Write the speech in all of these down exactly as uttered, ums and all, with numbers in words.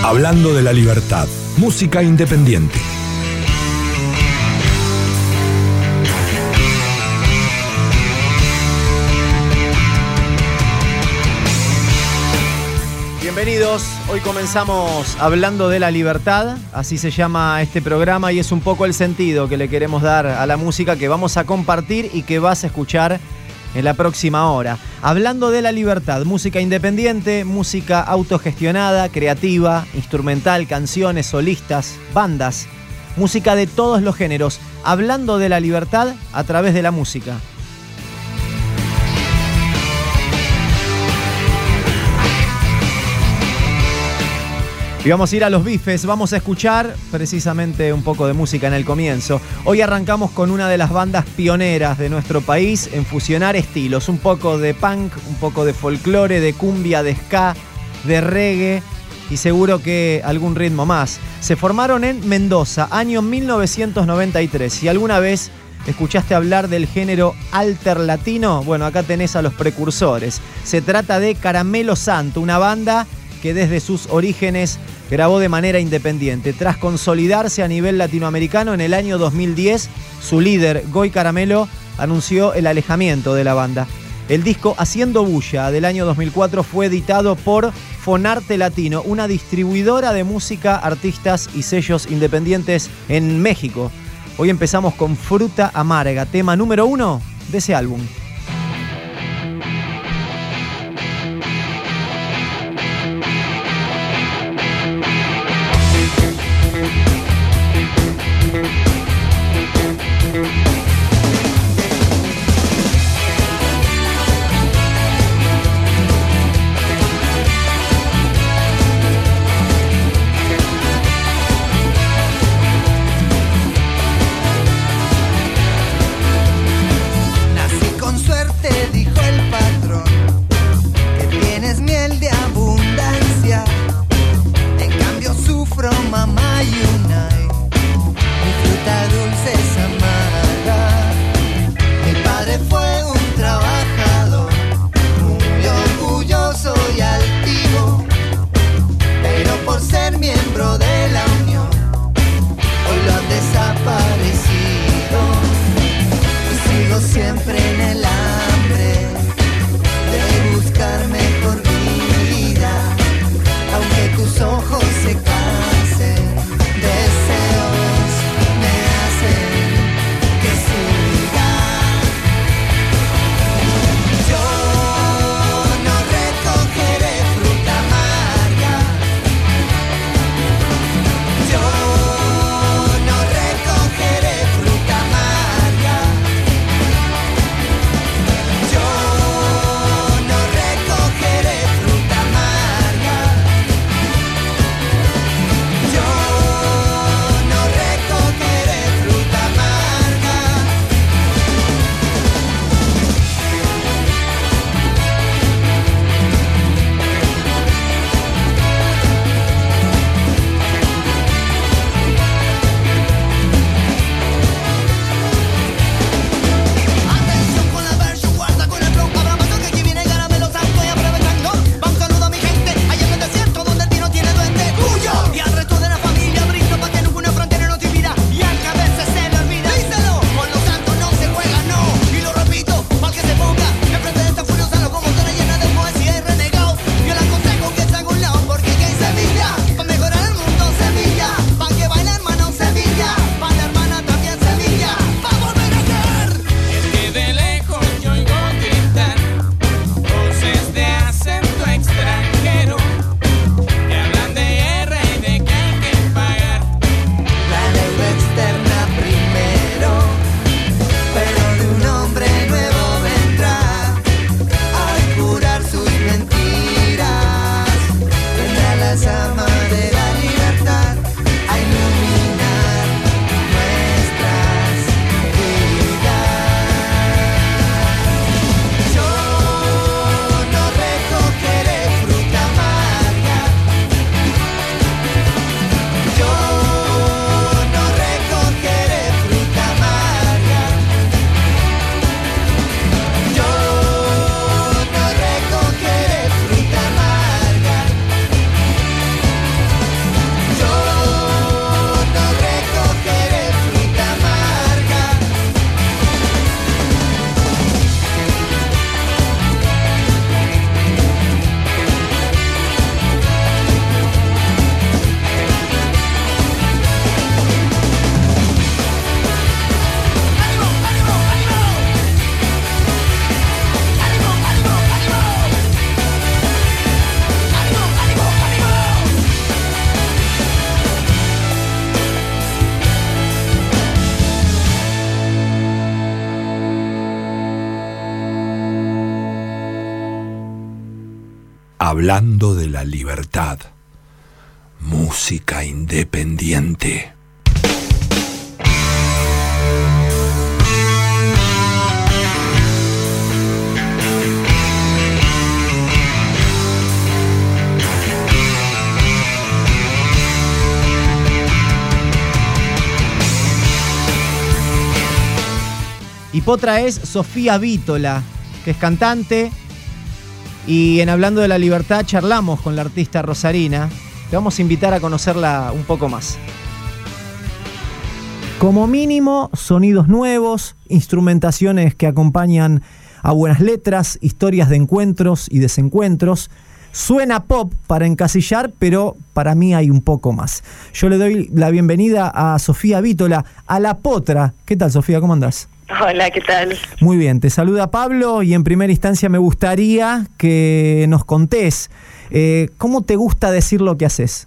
Hablando de la libertad, música independiente. Bienvenidos, hoy comenzamos Hablando de la Libertad, así se llama este programa y es un poco el sentido que le queremos dar a la música que vamos a compartir y que vas a escuchar en la próxima hora. Hablando de la libertad, música independiente, música autogestionada, creativa, instrumental, canciones, solistas, bandas, música de todos los géneros. Hablando de la libertad a través de la música. Y vamos a ir a los bifes, vamos a escuchar precisamente un poco de música en el comienzo. Hoy arrancamos con una de las bandas pioneras de nuestro país en fusionar estilos. Un poco de punk, un poco de folclore, de cumbia, de ska, de reggae y seguro que algún ritmo más. Se formaron en Mendoza, año mil novecientos noventa y tres. Si alguna vez escuchaste hablar del género alter latino, bueno, acá tenés a los precursores. Se trata de Caramelo Santo, una banda que desde sus orígenes grabó de manera independiente. Tras consolidarse a nivel latinoamericano en el año dos mil diez, su líder, Goy Caramelo, anunció el alejamiento de la banda. El disco Haciendo Bulla del año dos mil cuatro fue editado por Fonarte Latino, una distribuidora de música, artistas y sellos independientes en México. Hoy empezamos con Fruta Amarga, tema número uno de ese álbum. Con Hablando de la libertad. Música independiente. Y potra es Sofía Vítola, que es cantante. Y en Hablando de la Libertad charlamos con la artista rosarina. Te vamos a invitar a conocerla un poco más. Como mínimo, sonidos nuevos, instrumentaciones que acompañan a buenas letras, historias de encuentros y desencuentros. Suena pop para encasillar, pero para mí hay un poco más. Yo le doy la bienvenida a Sofía Vítola, a La Potra. ¿Qué tal, Sofía? ¿Cómo andás? Hola, ¿qué tal? Muy bien, te saluda Pablo y en primera instancia me gustaría que nos contés eh, ¿cómo te gusta decir lo que haces?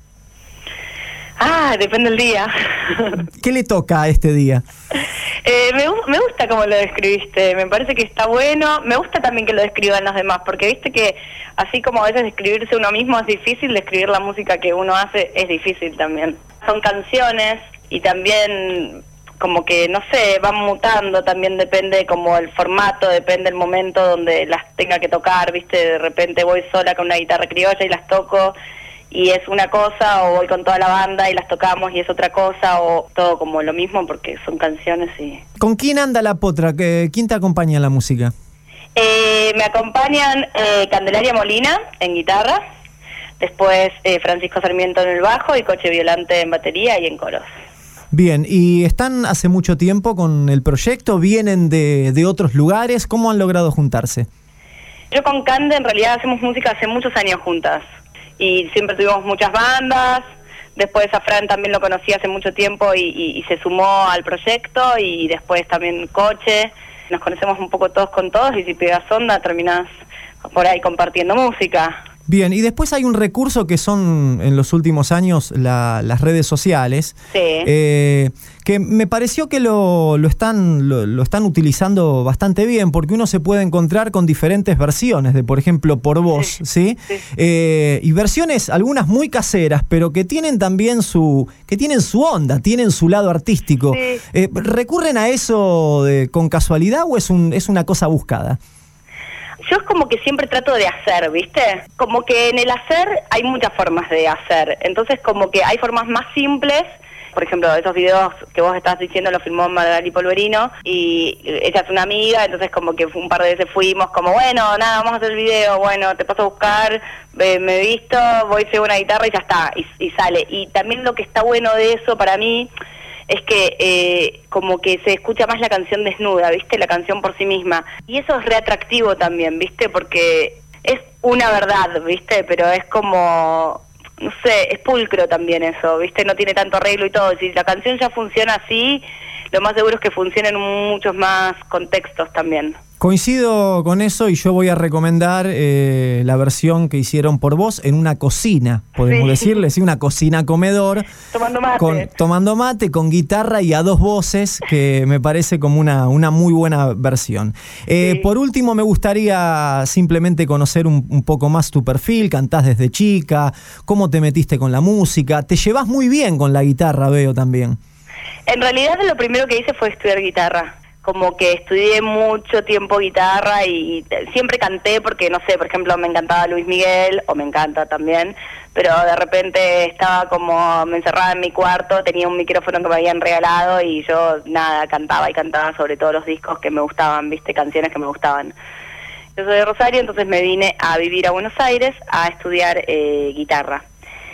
Ah, depende del día. ¿Qué le toca a este día? Eh, me, me gusta cómo lo describiste, me parece que está bueno. Me gusta también que lo describan los demás, porque viste que así como a veces describirse uno mismo es difícil, describir la música que uno hace es difícil también. Son canciones y también como que, no sé, van mutando, también depende como el formato, depende el momento donde las tenga que tocar, viste, de repente voy sola con una guitarra criolla y las toco y es una cosa, o voy con toda la banda y las tocamos y es otra cosa, o todo como lo mismo porque son canciones y... ¿Con quién anda La Potra? ¿Quién te acompaña en la música? Eh, me acompañan eh, Candelaria Molina en guitarra, después eh, Francisco Sarmiento en el bajo y Coche Violante en batería y en coros. Bien, ¿y están hace mucho tiempo con el proyecto? ¿Vienen de, de otros lugares? ¿Cómo han logrado juntarse? Yo con Cande en realidad hacemos música hace muchos años juntas y siempre tuvimos muchas bandas. Después a Fran también lo conocí hace mucho tiempo y, y, y se sumó al proyecto, y después también Coche. Nos conocemos un poco todos con todos y si pegas onda terminás por ahí compartiendo música. Bien, y después hay un recurso que son en los últimos años la, las redes sociales, sí. eh, que me pareció que lo, lo, están, lo, lo están utilizando bastante bien, porque uno se puede encontrar con diferentes versiones de, por ejemplo, Por Vos, ¿sí? ¿sí? sí. Eh, y versiones, algunas muy caseras, pero que tienen también su, que tienen su onda, tienen su lado artístico. Sí. Eh, ¿Recurren a eso de, con casualidad o es, un, es una cosa buscada? Yo es como que siempre trato de hacer, ¿viste? Como que en el hacer hay muchas formas de hacer. Entonces como que hay formas más simples. Por ejemplo, esos videos que vos estás diciendo los filmó Magali Polverino y ella es una amiga, entonces como que un par de veces fuimos como, bueno, nada, vamos a hacer el video, bueno, te paso a buscar, eh, me he visto, voy, llevo una guitarra y ya está, y, y sale. Y también lo que está bueno de eso para mí es que eh, como que se escucha más la canción desnuda, ¿viste? La canción por sí misma. Y eso es re atractivo también, ¿viste? Porque es una verdad, ¿viste? Pero es como, no sé, es pulcro también eso, ¿viste? No tiene tanto arreglo y todo. Si la canción ya funciona así, lo más seguro es que funcione en muchos más contextos también. Coincido con eso y yo voy a recomendar eh, la versión que hicieron Por Vos en una cocina, podemos sí. decirle, sí, una cocina comedor. Tomando mate. Con, tomando mate, con guitarra y a dos voces, que me parece como una, una muy buena versión. Eh, sí. Por último, me gustaría simplemente conocer un, un poco más tu perfil, cantás desde chica, cómo te metiste con la música, te llevas muy bien con la guitarra, veo también. En realidad lo primero que hice fue estudiar guitarra. Como que estudié mucho tiempo guitarra y siempre canté porque, no sé, por ejemplo, me encantaba Luis Miguel, o me encanta también, pero de repente estaba como me encerrada en mi cuarto, tenía un micrófono que me habían regalado y yo, nada, cantaba y cantaba sobre todos los discos que me gustaban, viste, canciones que me gustaban. Yo soy de Rosario, entonces me vine a vivir a Buenos Aires a estudiar eh, guitarra.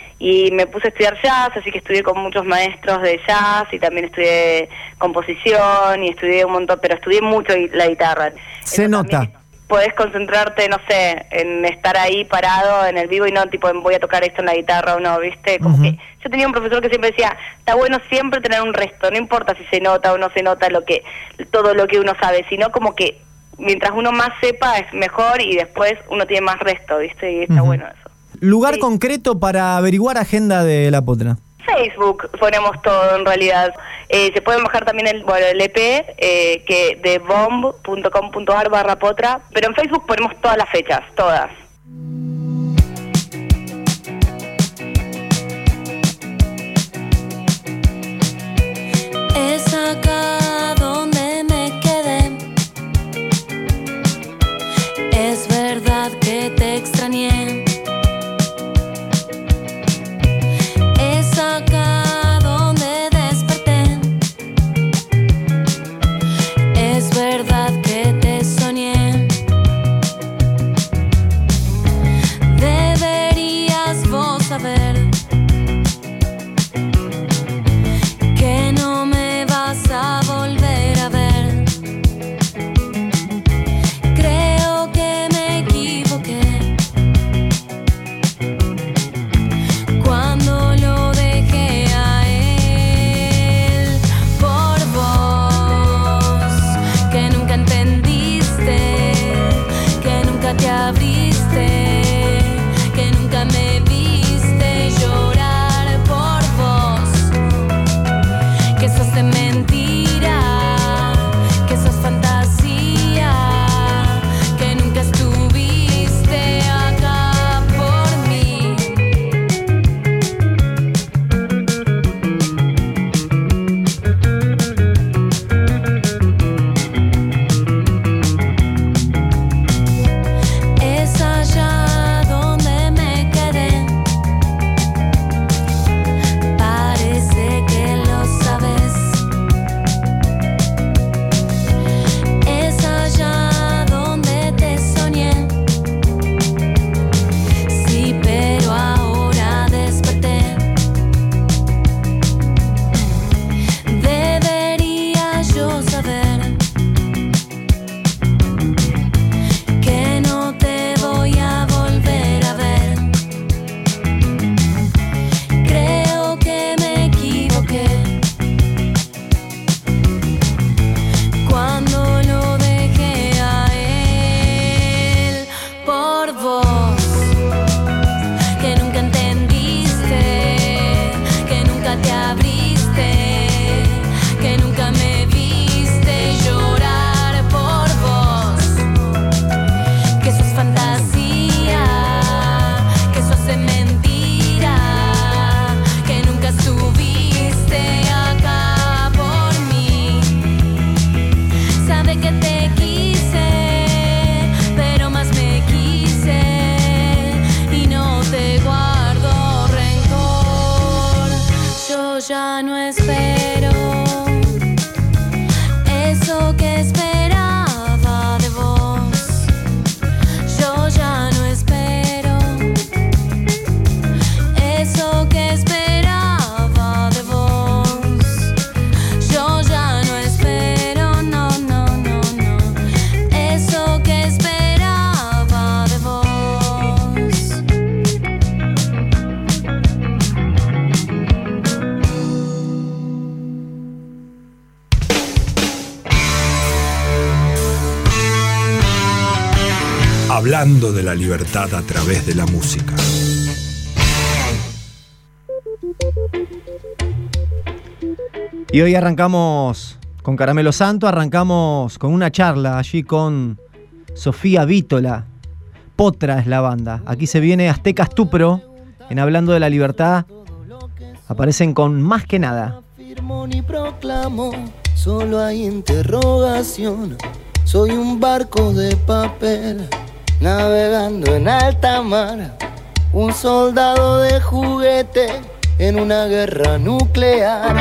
Y me puse a estudiar jazz, así que estudié con muchos maestros de jazz y también estudié composición y estudié un montón, pero estudié mucho la guitarra. Se Eso nota. Podés concentrarte, no sé, en estar ahí parado en el vivo y no tipo en voy a tocar esto en la guitarra o no, ¿viste? Como uh-huh. que yo tenía un profesor que siempre decía, está bueno siempre tener un resto, no importa si se nota o no se nota lo que todo lo que uno sabe, sino como que mientras uno más sepa es mejor y después uno tiene más resto, ¿viste? Y está uh-huh. bueno eso. Lugar sí. concreto para averiguar agenda de La Potra. Facebook ponemos todo en realidad. Eh, se pueden bajar también el, bueno, el E P eh, que de bomb punto com punto ar barra potra, pero en Facebook ponemos todas las fechas, todas. extrañé. Es acá donde desperté. Es verdad que te soñé. Deberías vos saber que no me vas a volver a ver. Creo que me equivoqué cuando lo dejé a él por vos, que nunca entendiste, que nunca te abriste, que nunca me viste llorar por vos, que sos de mentira, que sos fantasía, que nunca estuviste acá por mí. Es allá donde me quedé. Parece que lo sabes. Es allá donde te soñé. Sí, pero ahora desperté. Debería yo saber que no te voy a volver a ver. Creo que me equivoqué cuando lo dejé a él por vos, que nunca entendiste, que nunca te abriste, que nunca me viste llorar por vos, que sos fantasía, que sos de mentira, que nunca estuviste acá por mí. Sabe que te quise, pero más me quise y no te guardo rencor. Yo ya no espero eso que esperaba de vos. Yo ya no espero eso que esperaba de vos. Yo ya no espero, no, no, no, no, eso que esperaba de vos. Hablando de la libertad a través de la música. Y hoy arrancamos con Caramelo Santo, arrancamos con una charla allí con Sofía Vítola. Potra es la banda. Aquí se viene Aztecas Tupro, en Hablando de la Libertad. Aparecen con Más que Nada. Afirmo ni proclamo, solo hay interrogación. Soy un barco de papel, navegando en alta mar. Un soldado de juguete en una guerra nuclear.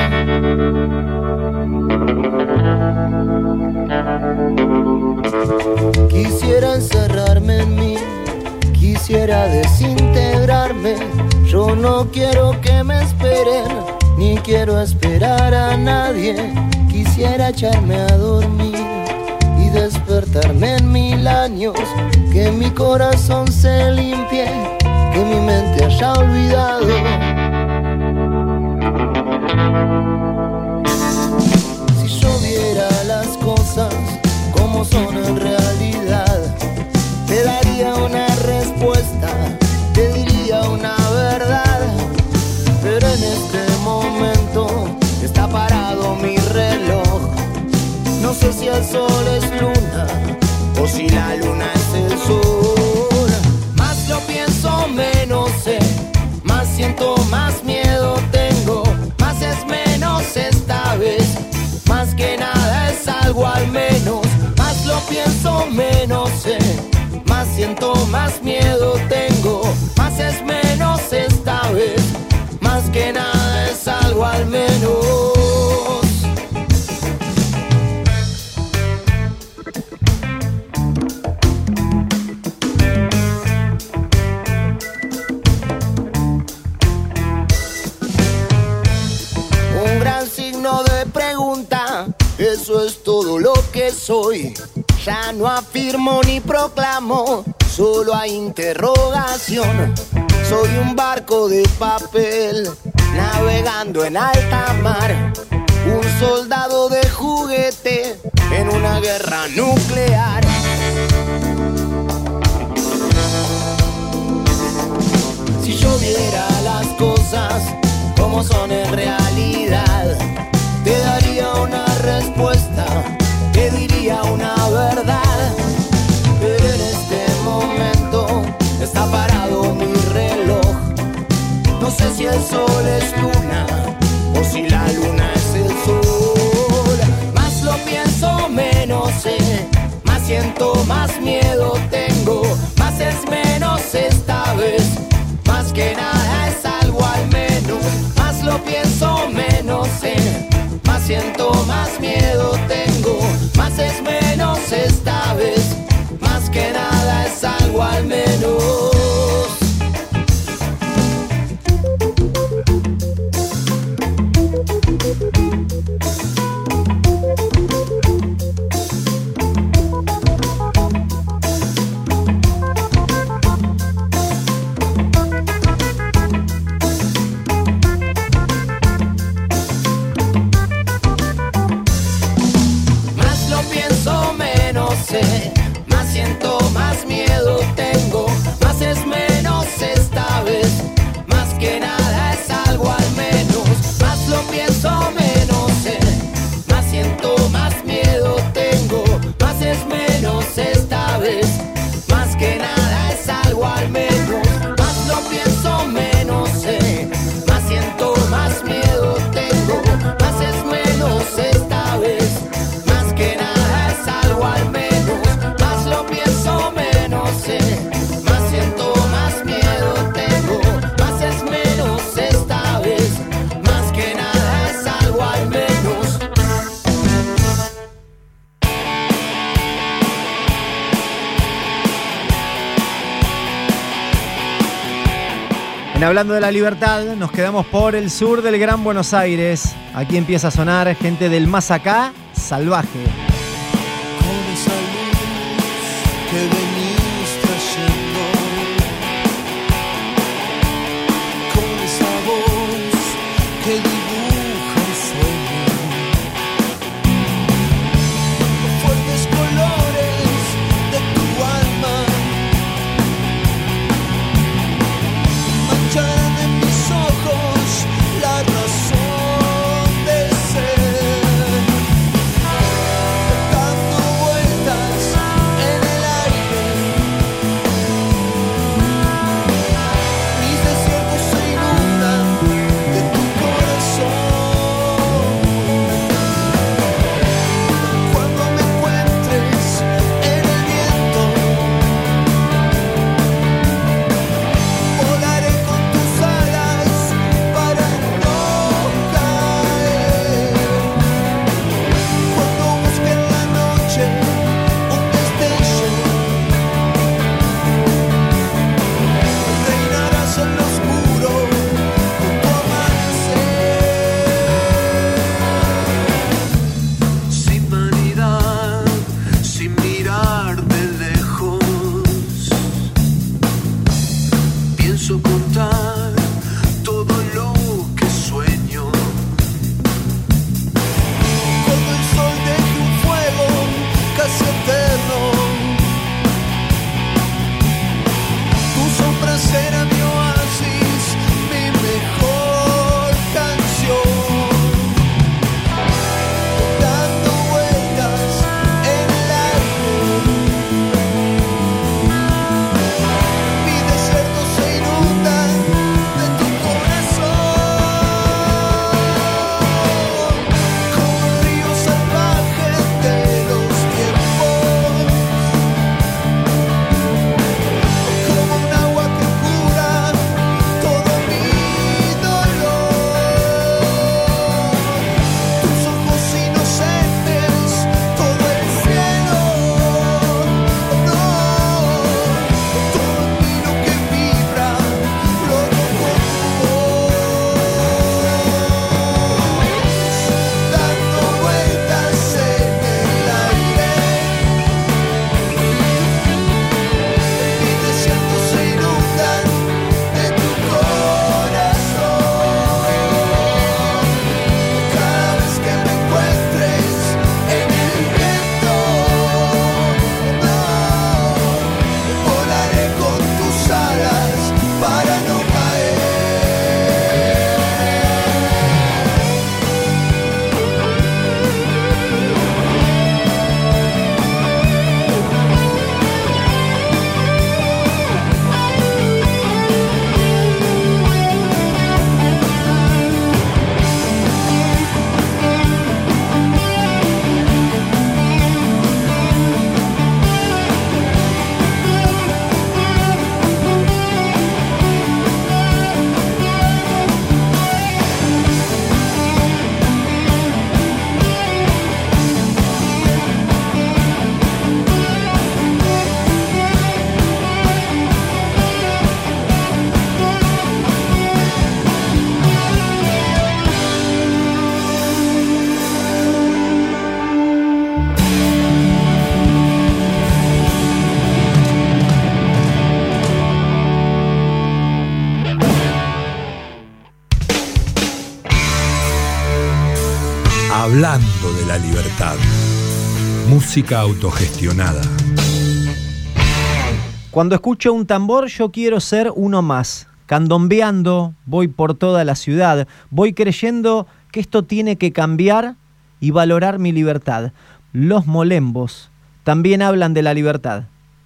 Quisiera encerrarme en mí, quisiera desintegrarme. Yo no quiero que me esperen, ni quiero esperar a nadie. Quisiera echarme a dormir y despertarme en mil años. Que mi corazón se limpie, que mi mente haya olvidado. Si yo viera las cosas como son en realidad, te daría una respuesta, te diría una verdad. Pero en este momento está parado mi reloj. No sé si el sol es luna o si la luna es el sol. Más lo pienso, menos sé. Más siento, más miedo tengo. Más es menos esta vez. Más que nada es algo al menos. Más lo pienso, menos sé. Más siento, más miedo soy. Ya no afirmo ni proclamo, solo hay interrogación. Soy un barco de papel navegando en alta mar, un soldado de juguete en una guerra nuclear. Si yo viera las cosas como son en realidad, te daría una respuesta, te diría una verdad. Pero en este momento está parado mi reloj. No sé si el sol es luna o si la luna es el sol. Más lo pienso, menos sé. Más siento, más miedo tengo. Más es menos esta vez. Más que nada es algo al menos. Más lo pienso, menos sé. Más siento, más miedo tengo. Más es menos esta vez. Más que nada es algo al menos. Más siento, más miedo tengo. Más es menos esta vez. Más que nada es algo al menos. Más lo pienso, menos sé. Más siento, más miedo tengo. Más es menos esta vez. Más que nada es algo al menos. Más lo pienso, menos sé. Más siento, más miedo tengo. Más es menos esta vez. Más que nada es algo al menos. Lo pienso, menos sé. Más siento, más miedo tengo. Más es menos esta vez. Más que nada es algo al menos. En Hablando de la Libertad, nos quedamos por el sur del Gran Buenos Aires. Aquí empieza a sonar gente del más acá, Salvaje. Que venís trayendo, con esa voz que dibuja un sueño, los fuertes colores de tu alma mancharán en mis ojos la razón de ser, dando vueltas en el mis desiertos se inundan de tu corazón. Cuando me encuentres en el viento, volaré con tus alas para no caer. Cuando busque en la noche un destello, reinarás en lo oscuro de tu amanecer. Sin vanidad, sin mirar de lejos, pienso contar todo lo que sueño. Cuando el sol deje un fuego casi eterno, tu sombra será mi oasis, mi mejor canción. Dando vueltas en el aire, mi desierto se inunda Hablando de la libertad. Música autogestionada. Cuando escucho un tambor, yo quiero ser uno más. Candombeando, voy por toda la ciudad, voy creyendo que esto tiene que cambiar y valorar mi libertad. Los molembos también hablan de la libertad.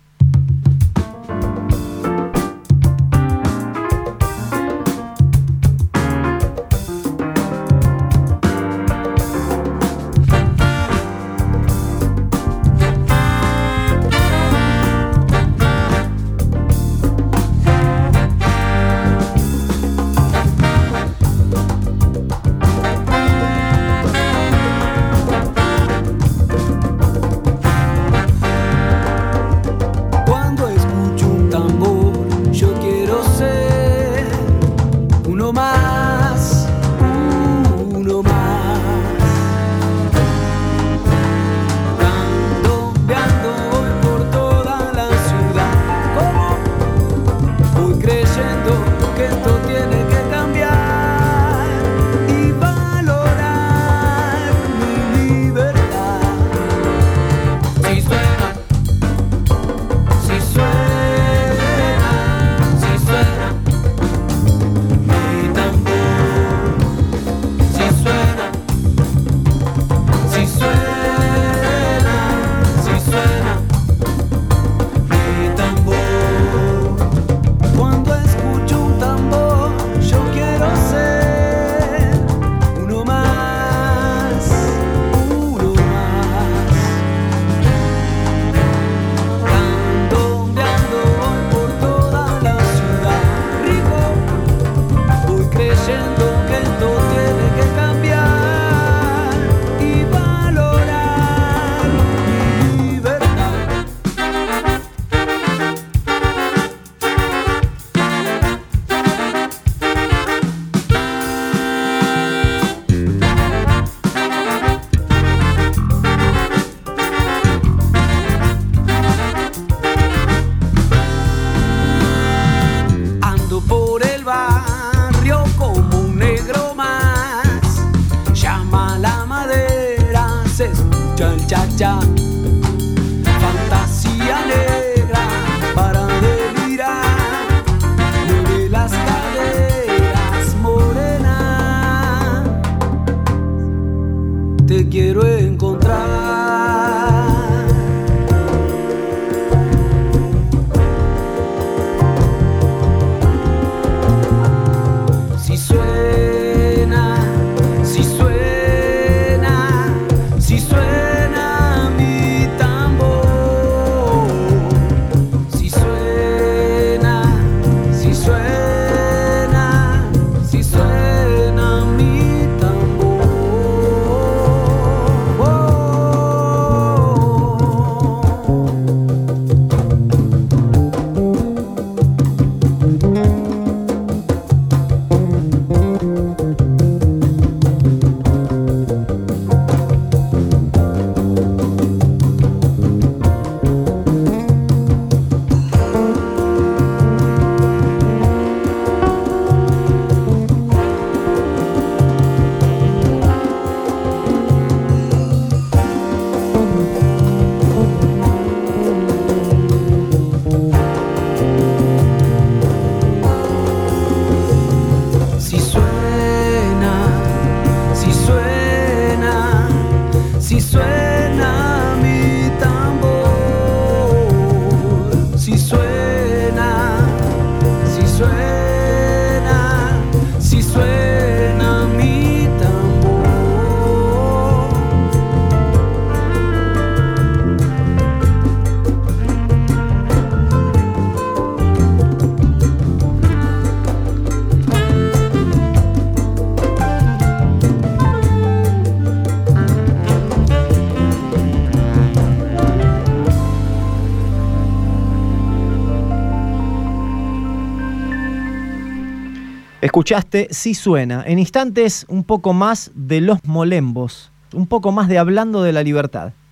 Escuchaste Si Suena. En instantes, un poco más de Los Molembos. Un poco más de Hablando de la Libertad.